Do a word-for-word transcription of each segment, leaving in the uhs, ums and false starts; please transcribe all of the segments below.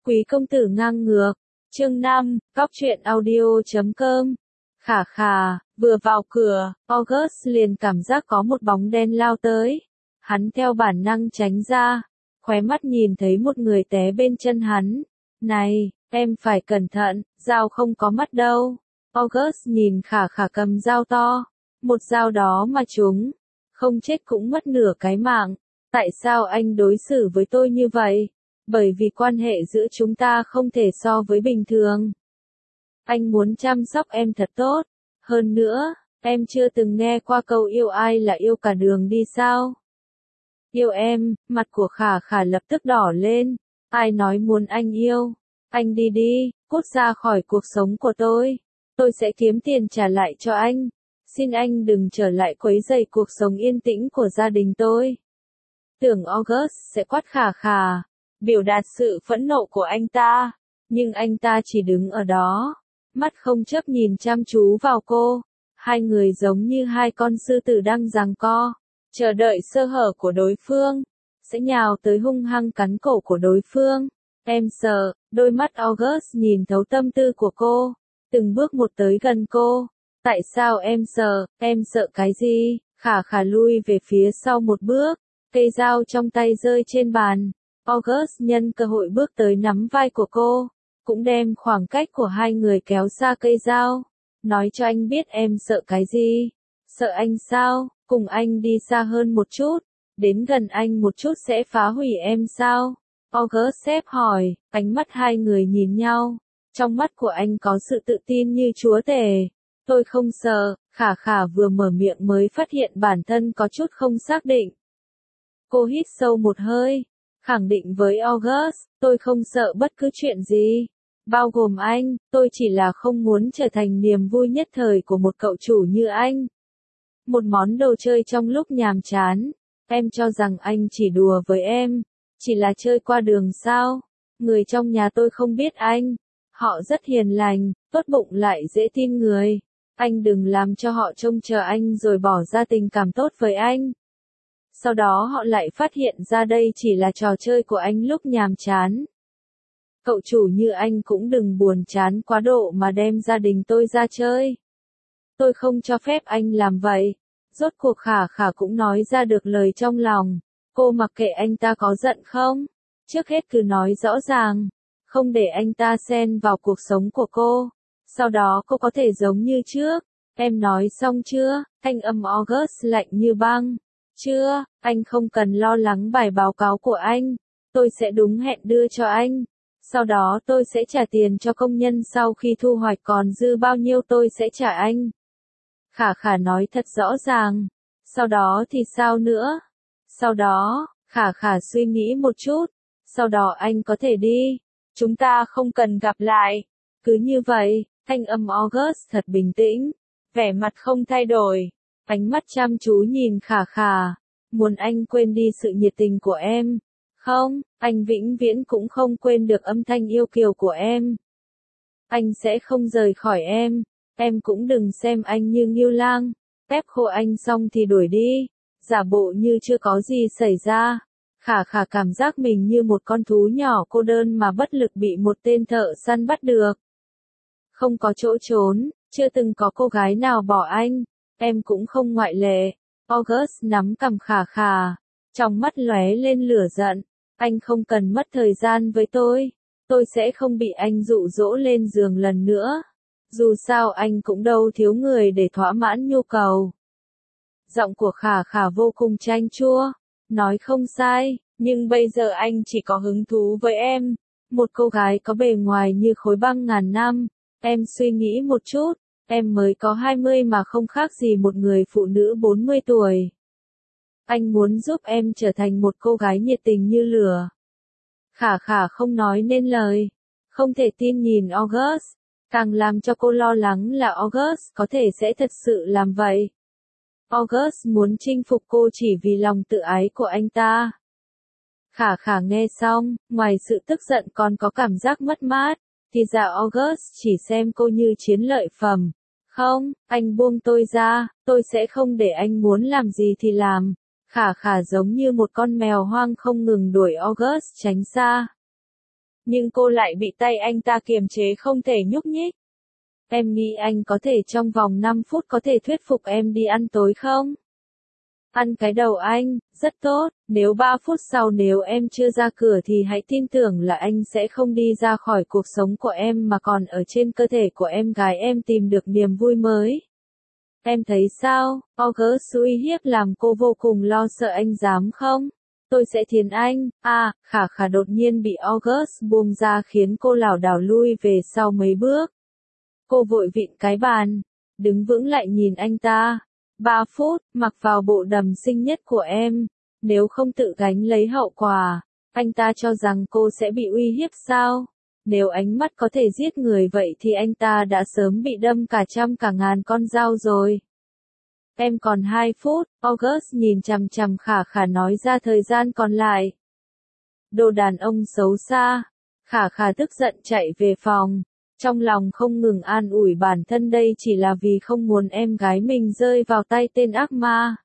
Quý công tử ngang ngược. Chương năm, góc truyện audio chấm com. Khả khà, vừa vào cửa, August liền cảm giác có một bóng đen lao tới. Hắn theo bản năng tránh ra, khóe mắt nhìn thấy một người té bên chân hắn. Này, em phải cẩn thận, dao không có mắt đâu. August nhìn khả khả cầm dao to. Một dao đó mà trúng, không chết cũng mất nửa cái mạng. Tại sao anh đối xử với tôi như vậy? Bởi vì quan hệ giữa chúng ta không thể so với bình thường. Anh muốn chăm sóc em thật tốt. Hơn nữa, em chưa từng nghe qua câu yêu ai là yêu cả đường đi sao? Yêu em, mặt của khả khả lập tức đỏ lên. Ai nói muốn anh yêu? Anh đi đi, cút ra khỏi cuộc sống của tôi. Tôi sẽ kiếm tiền trả lại cho anh. Xin anh đừng trở lại quấy rầy cuộc sống yên tĩnh của gia đình tôi. Tưởng August sẽ quát khả khả, biểu đạt sự phẫn nộ của anh ta, nhưng anh ta chỉ đứng ở đó, mắt không chớp nhìn chăm chú vào cô. Hai người giống như hai con sư tử đang giằng co, chờ đợi sơ hở của đối phương, sẽ nhào tới hung hăng cắn cổ của đối phương. Em sợ, đôi mắt August nhìn thấu tâm tư của cô, từng bước một tới gần cô. Tại sao em sợ, em sợ cái gì? Khả khả lui về phía sau một bước, cây dao trong tay rơi trên bàn. August nhân cơ hội bước tới nắm vai của cô, cũng đem khoảng cách của hai người kéo xa cây dao. Nói cho anh biết em sợ cái gì? Sợ anh sao? Cùng anh đi xa hơn một chút, đến gần anh một chút sẽ phá hủy em sao? August xếp hỏi, ánh mắt hai người nhìn nhau. Trong mắt của anh có sự tự tin như chúa tể. Tôi không sợ. Khả khả vừa mở miệng mới phát hiện bản thân có chút không xác định. Cô hít sâu một hơi, khẳng định với August, tôi không sợ bất cứ chuyện gì. Bao gồm anh, tôi chỉ là không muốn trở thành niềm vui nhất thời của một cậu chủ như anh. Một món đồ chơi trong lúc nhàm chán. Em cho rằng anh chỉ đùa với em, chỉ là chơi qua đường sao? Người trong nhà tôi không biết anh. Họ rất hiền lành, tốt bụng lại dễ tin người. Anh đừng làm cho họ trông chờ anh rồi bỏ ra tình cảm tốt với anh. Sau đó họ lại phát hiện ra đây chỉ là trò chơi của anh lúc nhàm chán. Cậu chủ như anh cũng đừng buồn chán quá độ mà đem gia đình tôi ra chơi. Tôi không cho phép anh làm vậy. Rốt cuộc khả khả cũng nói ra được lời trong lòng. Cô mặc kệ anh ta có giận không? Trước hết cứ nói rõ ràng. Không để anh ta xen vào cuộc sống của cô. Sau đó cô có thể giống như trước. Em nói xong chưa? Thanh âm August lạnh như băng. Chưa, anh không cần lo lắng bài báo cáo của anh. Tôi sẽ đúng hẹn đưa cho anh. Sau đó tôi sẽ trả tiền cho công nhân sau khi thu hoạch còn dư bao nhiêu tôi sẽ trả anh. Khả khả nói thật rõ ràng. Sau đó thì sao nữa? Sau đó, khả khả suy nghĩ một chút. Sau đó anh có thể đi. Chúng ta không cần gặp lại. Cứ như vậy, thanh âm August thật bình tĩnh. Vẻ mặt không thay đổi. Ánh mắt chăm chú nhìn khả khả. Muốn anh quên đi sự nhiệt tình của em. Không, anh vĩnh viễn cũng không quên được âm thanh yêu kiều của em. Anh sẽ không rời khỏi em. Em cũng đừng xem anh như Ngưu Lang. Ép khô anh xong thì đuổi đi. Giả bộ như chưa có gì xảy ra. Khả khả cảm giác mình như một con thú nhỏ cô đơn mà bất lực bị một tên thợ săn bắt được. Không có chỗ trốn, chưa từng có cô gái nào bỏ anh. Em cũng không ngoại lệ. August nắm cằm khả khả. Trong mắt lóe lên lửa giận. Anh không cần mất thời gian với tôi. Tôi sẽ không bị anh dụ dỗ lên giường lần nữa. Dù sao anh cũng đâu thiếu người để thỏa mãn nhu cầu. Giọng của khả khả vô cùng chanh chua. Nói không sai, nhưng bây giờ anh chỉ có hứng thú với em. Một cô gái có bề ngoài như khối băng ngàn năm. Em suy nghĩ một chút. Em mới có hai mươi mà không khác gì một người phụ nữ bốn mươi tuổi. Anh muốn giúp em trở thành một cô gái nhiệt tình như lửa. Khả khả không nói nên lời. Không thể tin nhìn August. Càng làm cho cô lo lắng là August có thể sẽ thật sự làm vậy. August muốn chinh phục cô chỉ vì lòng tự ái của anh ta. Khả khả nghe xong, ngoài sự tức giận còn có cảm giác mất mát. Thì ra August chỉ xem cô như chiến lợi phẩm. Không, anh buông tôi ra, tôi sẽ không để anh muốn làm gì thì làm. Khả khả giống như một con mèo hoang không ngừng đuổi August tránh xa. nhưng cô lại bị tay anh ta kiềm chế không thể nhúc nhích. Em nghĩ anh có thể trong vòng năm phút có thể thuyết phục em đi ăn tối không? Ăn cái đầu anh, rất tốt, nếu ba phút sau nếu em chưa ra cửa thì hãy tin tưởng là anh sẽ không đi ra khỏi cuộc sống của em mà còn ở trên cơ thể của em gái em tìm được niềm vui mới. Em thấy sao? August uy hiếp làm cô vô cùng lo sợ anh dám không? Tôi sẽ thiến anh. À, Khả Khả đột nhiên bị August buông ra khiến cô lảo đảo lui về sau mấy bước. Cô vội vịn cái bàn, đứng vững lại nhìn anh ta. Ba phút, mặc vào bộ đầm xinh nhất của em, nếu không tự gánh lấy hậu quả, anh ta cho rằng cô sẽ bị uy hiếp sao? Nếu ánh mắt có thể giết người vậy thì anh ta đã sớm bị đâm cả trăm cả ngàn con dao rồi. Em còn hai phút, August nhìn chằm chằm Khả Khả nói ra thời gian còn lại. Đồ đàn ông xấu xa. Khả Khả tức giận chạy về phòng. Trong lòng không ngừng an ủi bản thân đây chỉ là vì không muốn em gái mình rơi vào tay tên ác ma.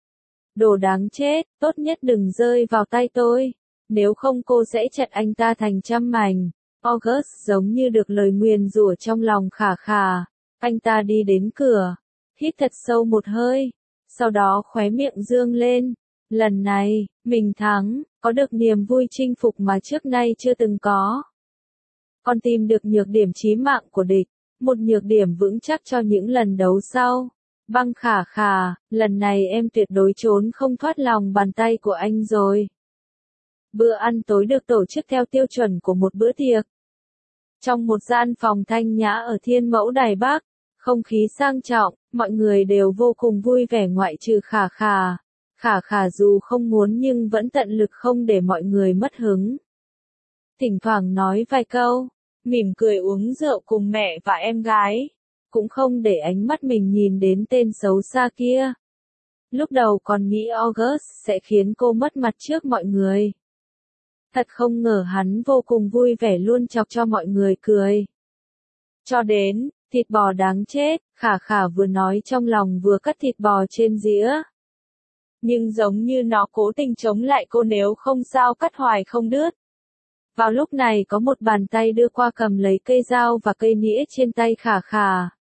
Đồ đáng chết, tốt nhất đừng rơi vào tay tôi. Nếu không cô sẽ chặt anh ta thành trăm mảnh. August giống như được lời nguyền rủa trong lòng Khả Khả. Anh ta đi đến cửa, hít thật sâu một hơi, sau đó khóe miệng dương lên. Lần này, mình thắng, có được niềm vui chinh phục mà trước nay chưa từng có. Còn tìm được nhược điểm chí mạng của địch, một nhược điểm vững chắc cho những lần đấu sau. Băng Khả Khả, lần này em tuyệt đối trốn không thoát lòng bàn tay của anh rồi. Bữa ăn tối được tổ chức theo tiêu chuẩn của một bữa tiệc. Trong một gian phòng thanh nhã ở Thiên Mẫu Đài Bắc, không khí sang trọng, mọi người đều vô cùng vui vẻ ngoại trừ Khả Khả. Khả Khả dù không muốn nhưng vẫn tận lực không để mọi người mất hứng. Thỉnh thoảng nói vài câu, mỉm cười uống rượu cùng mẹ và em gái, cũng không để ánh mắt mình nhìn đến tên xấu xa kia. Lúc đầu còn nghĩ August sẽ khiến cô mất mặt trước mọi người. Thật không ngờ hắn vô cùng vui vẻ luôn chọc cho mọi người cười. Cho đến, thịt bò đáng chết, Khả Khả vừa nói trong lòng vừa cắt thịt bò trên dĩa. Nhưng giống như nó cố tình chống lại cô nếu không sao cắt hoài không đứt. Vào lúc này có một bàn tay đưa qua cầm lấy cây dao và cây nĩa trên tay Khả Khả.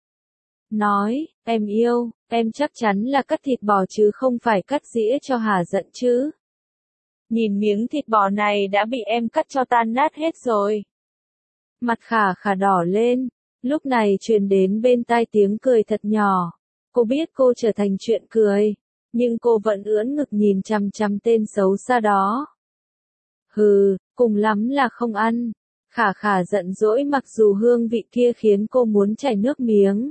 Nói, em yêu, em chắc chắn là cắt thịt bò chứ không phải cắt dĩa cho hả giận chứ. Nhìn miếng thịt bò này đã bị em cắt cho tan nát hết rồi. Mặt Khả Khả đỏ lên, lúc này truyền đến bên tai tiếng cười thật nhỏ. Cô biết cô trở thành chuyện cười, nhưng cô vẫn ưỡn ngực nhìn chằm chằm tên xấu xa đó. Hừ, cùng lắm là không ăn. Khả Khả giận dỗi mặc dù hương vị kia khiến cô muốn chảy nước miếng.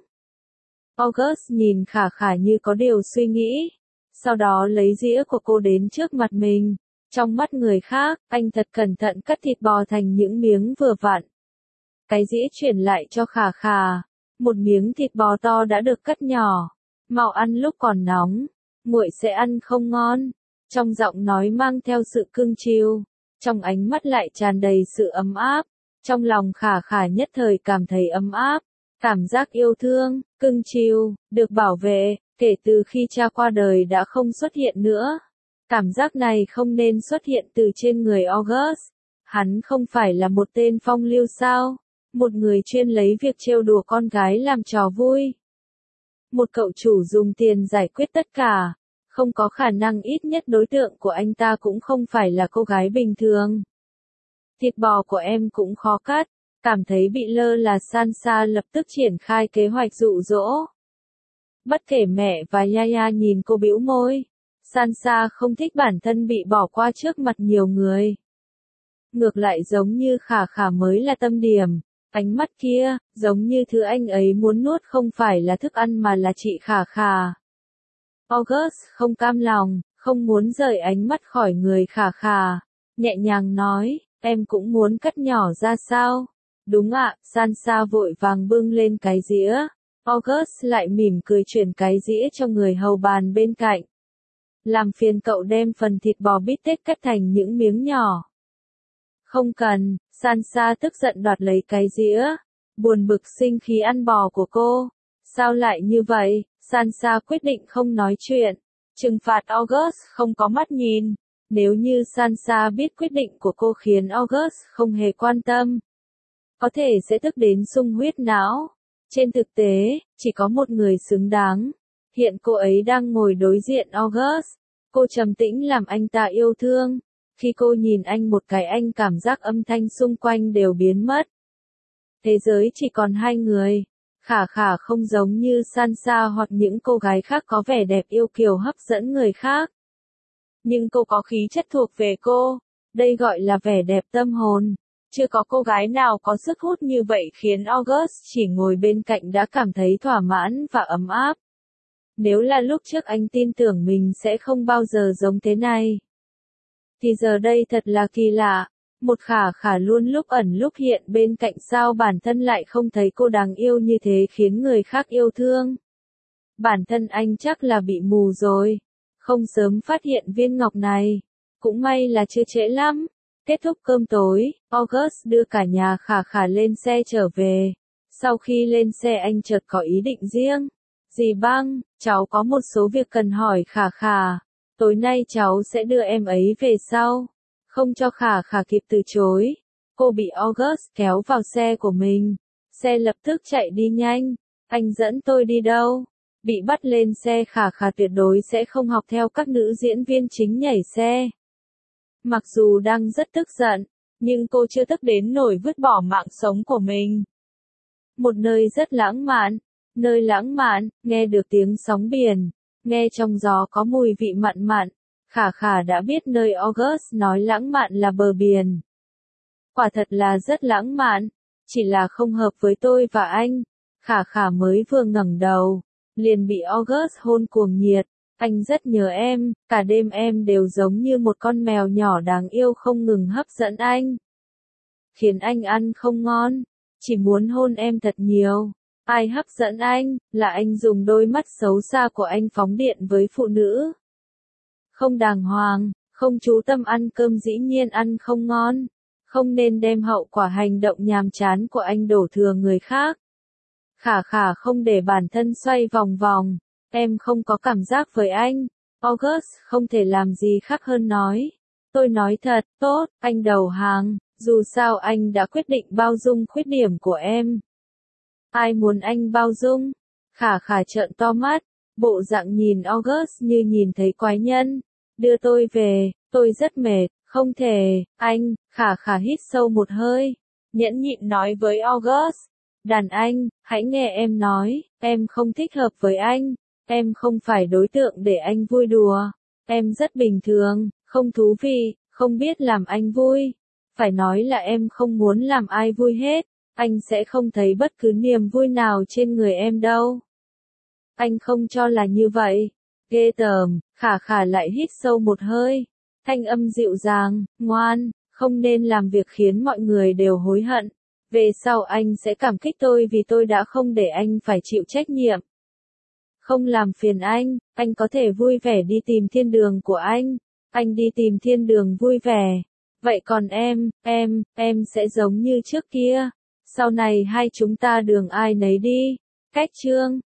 August nhìn Khả Khả như có điều suy nghĩ. Sau đó lấy dĩa của cô đến trước mặt mình. Trong mắt người khác, anh thật cẩn thận cắt thịt bò thành những miếng vừa vặn. Cái dĩa chuyển lại cho Khả Khả. Một miếng thịt bò to đã được cắt nhỏ. Mau ăn lúc còn nóng. Nguội sẽ ăn không ngon. Trong giọng nói mang theo sự cưng chiều. Trong ánh mắt lại tràn đầy sự ấm áp. Trong lòng Khả Khả nhất thời cảm thấy ấm áp. Cảm giác yêu thương, cưng chiều, được bảo vệ, kể từ khi cha qua đời đã không xuất hiện nữa. Cảm giác này không nên xuất hiện từ trên người August. Hắn không phải là một tên phong lưu sao? Một người chuyên lấy việc trêu đùa con gái làm trò vui. Một cậu chủ dùng tiền giải quyết tất cả. Không có khả năng ít nhất đối tượng của anh ta cũng không phải là cô gái bình thường. Thịt bò của em cũng khó cắt. Cảm thấy bị lơ là Sansa lập tức triển khai kế hoạch dụ dỗ. Bất kể mẹ và Yaya nhìn cô bĩu môi. Sansa không thích bản thân bị bỏ qua trước mặt nhiều người. Ngược lại giống như Khả Khả mới là tâm điểm. Ánh mắt kia, giống như thứ anh ấy muốn nuốt không phải là thức ăn mà là chị Khả Khả. August không cam lòng, không muốn rời ánh mắt khỏi người Khả Khả. Nhẹ nhàng nói, em cũng muốn cắt nhỏ ra sao? Đúng ạ, Sansa vội vàng bưng lên cái dĩa. August lại mỉm cười chuyển cái dĩa cho người hầu bàn bên cạnh. Làm phiền cậu đem phần thịt bò bít tết cắt thành những miếng nhỏ. Không cần, Sansa tức giận đoạt lấy cái dĩa. Buồn bực sinh khí ăn bò của cô. Sao lại như vậy? Sansa quyết định không nói chuyện. Trừng phạt August không có mắt nhìn. Nếu như Sansa biết quyết định của cô khiến August không hề quan tâm, có thể sẽ tức đến sung huyết não. Trên thực tế, chỉ có một người xứng đáng. Hiện cô ấy đang ngồi đối diện August. Cô trầm tĩnh làm anh ta yêu thương. Khi cô nhìn anh một cái, anh cảm giác âm thanh xung quanh đều biến mất. Thế giới chỉ còn hai người. Khả Khả không giống như Sansa hoặc những cô gái khác có vẻ đẹp yêu kiều hấp dẫn người khác. Nhưng cô có khí chất thuộc về cô. Đây gọi là vẻ đẹp tâm hồn. Chưa có cô gái nào có sức hút như vậy khiến August chỉ ngồi bên cạnh đã cảm thấy thỏa mãn và ấm áp. Nếu là lúc trước anh tin tưởng mình sẽ không bao giờ giống thế này. Thì giờ đây thật là kỳ lạ. Một Khả Khả luôn lúc ẩn lúc hiện bên cạnh, sao bản thân lại không thấy cô đáng yêu như thế khiến người khác yêu thương. Bản thân anh chắc là bị mù rồi. Không sớm phát hiện viên ngọc này. Cũng may là chưa trễ lắm. Kết thúc cơm tối, August đưa cả nhà Khả Khả lên xe trở về. Sau khi lên xe anh chợt có ý định riêng. Dì Băng, cháu có một số việc cần hỏi Khả Khả. Tối nay cháu sẽ đưa em ấy về sau. Không cho Khả Khả kịp từ chối. Cô bị August kéo vào xe của mình. Xe lập tức chạy đi nhanh. Anh dẫn tôi đi đâu? Bị bắt lên xe, Khả Khả tuyệt đối sẽ không học theo các nữ diễn viên chính nhảy xe. Mặc dù đang rất tức giận, nhưng cô chưa tức đến nổi vứt bỏ mạng sống của mình. Một nơi rất lãng mạn. Nơi lãng mạn, nghe được tiếng sóng biển, nghe trong gió có mùi vị mặn mặn. Khả Khả đã biết nơi August nói lãng mạn là bờ biển. Quả thật là rất lãng mạn, chỉ là không hợp với tôi và anh. Khả Khả mới vừa ngẩng đầu, liền bị August hôn cuồng nhiệt. Anh rất nhớ em, cả đêm em đều giống như một con mèo nhỏ đáng yêu không ngừng hấp dẫn anh. Khiến anh ăn không ngon, chỉ muốn hôn em thật nhiều. Ai hấp dẫn anh, là anh dùng đôi mắt xấu xa của anh phóng điện với phụ nữ. Không đàng hoàng, không chú tâm ăn cơm, dĩ nhiên ăn không ngon. Không nên đem hậu quả hành động nhàm chán của anh đổ thừa người khác. Khả Khả không để bản thân xoay vòng vòng. Em không có cảm giác với anh. August không thể làm gì khác hơn nói. Tôi nói thật, tốt, anh đầu hàng. Dù sao anh đã quyết định bao dung khuyết điểm của em. Ai muốn anh bao dung? Khả Khả trợn to mắt, bộ dạng nhìn August như nhìn thấy quái nhân. Đưa tôi về, tôi rất mệt, không thể, anh. Khả Khả hít sâu một hơi, nhẫn nhịn nói với August. Đàn anh, hãy nghe em nói, em không thích hợp với anh. Em không phải đối tượng để anh vui đùa. Em rất bình thường, không thú vị, không biết làm anh vui. Phải nói là em không muốn làm ai vui hết. Anh sẽ không thấy bất cứ niềm vui nào trên người em đâu. Anh không cho là như vậy. Ghê tởm. Khả Khả lại hít sâu một hơi. Thanh âm dịu dàng, ngoan, không nên làm việc khiến mọi người đều hối hận. Về sau anh sẽ cảm kích tôi vì tôi đã không để anh phải chịu trách nhiệm. Không làm phiền anh, anh có thể vui vẻ đi tìm thiên đường của anh. Anh đi tìm thiên đường vui vẻ. Vậy còn em, em, em sẽ giống như trước kia. Sau này hai chúng ta đường ai nấy đi. Cách chương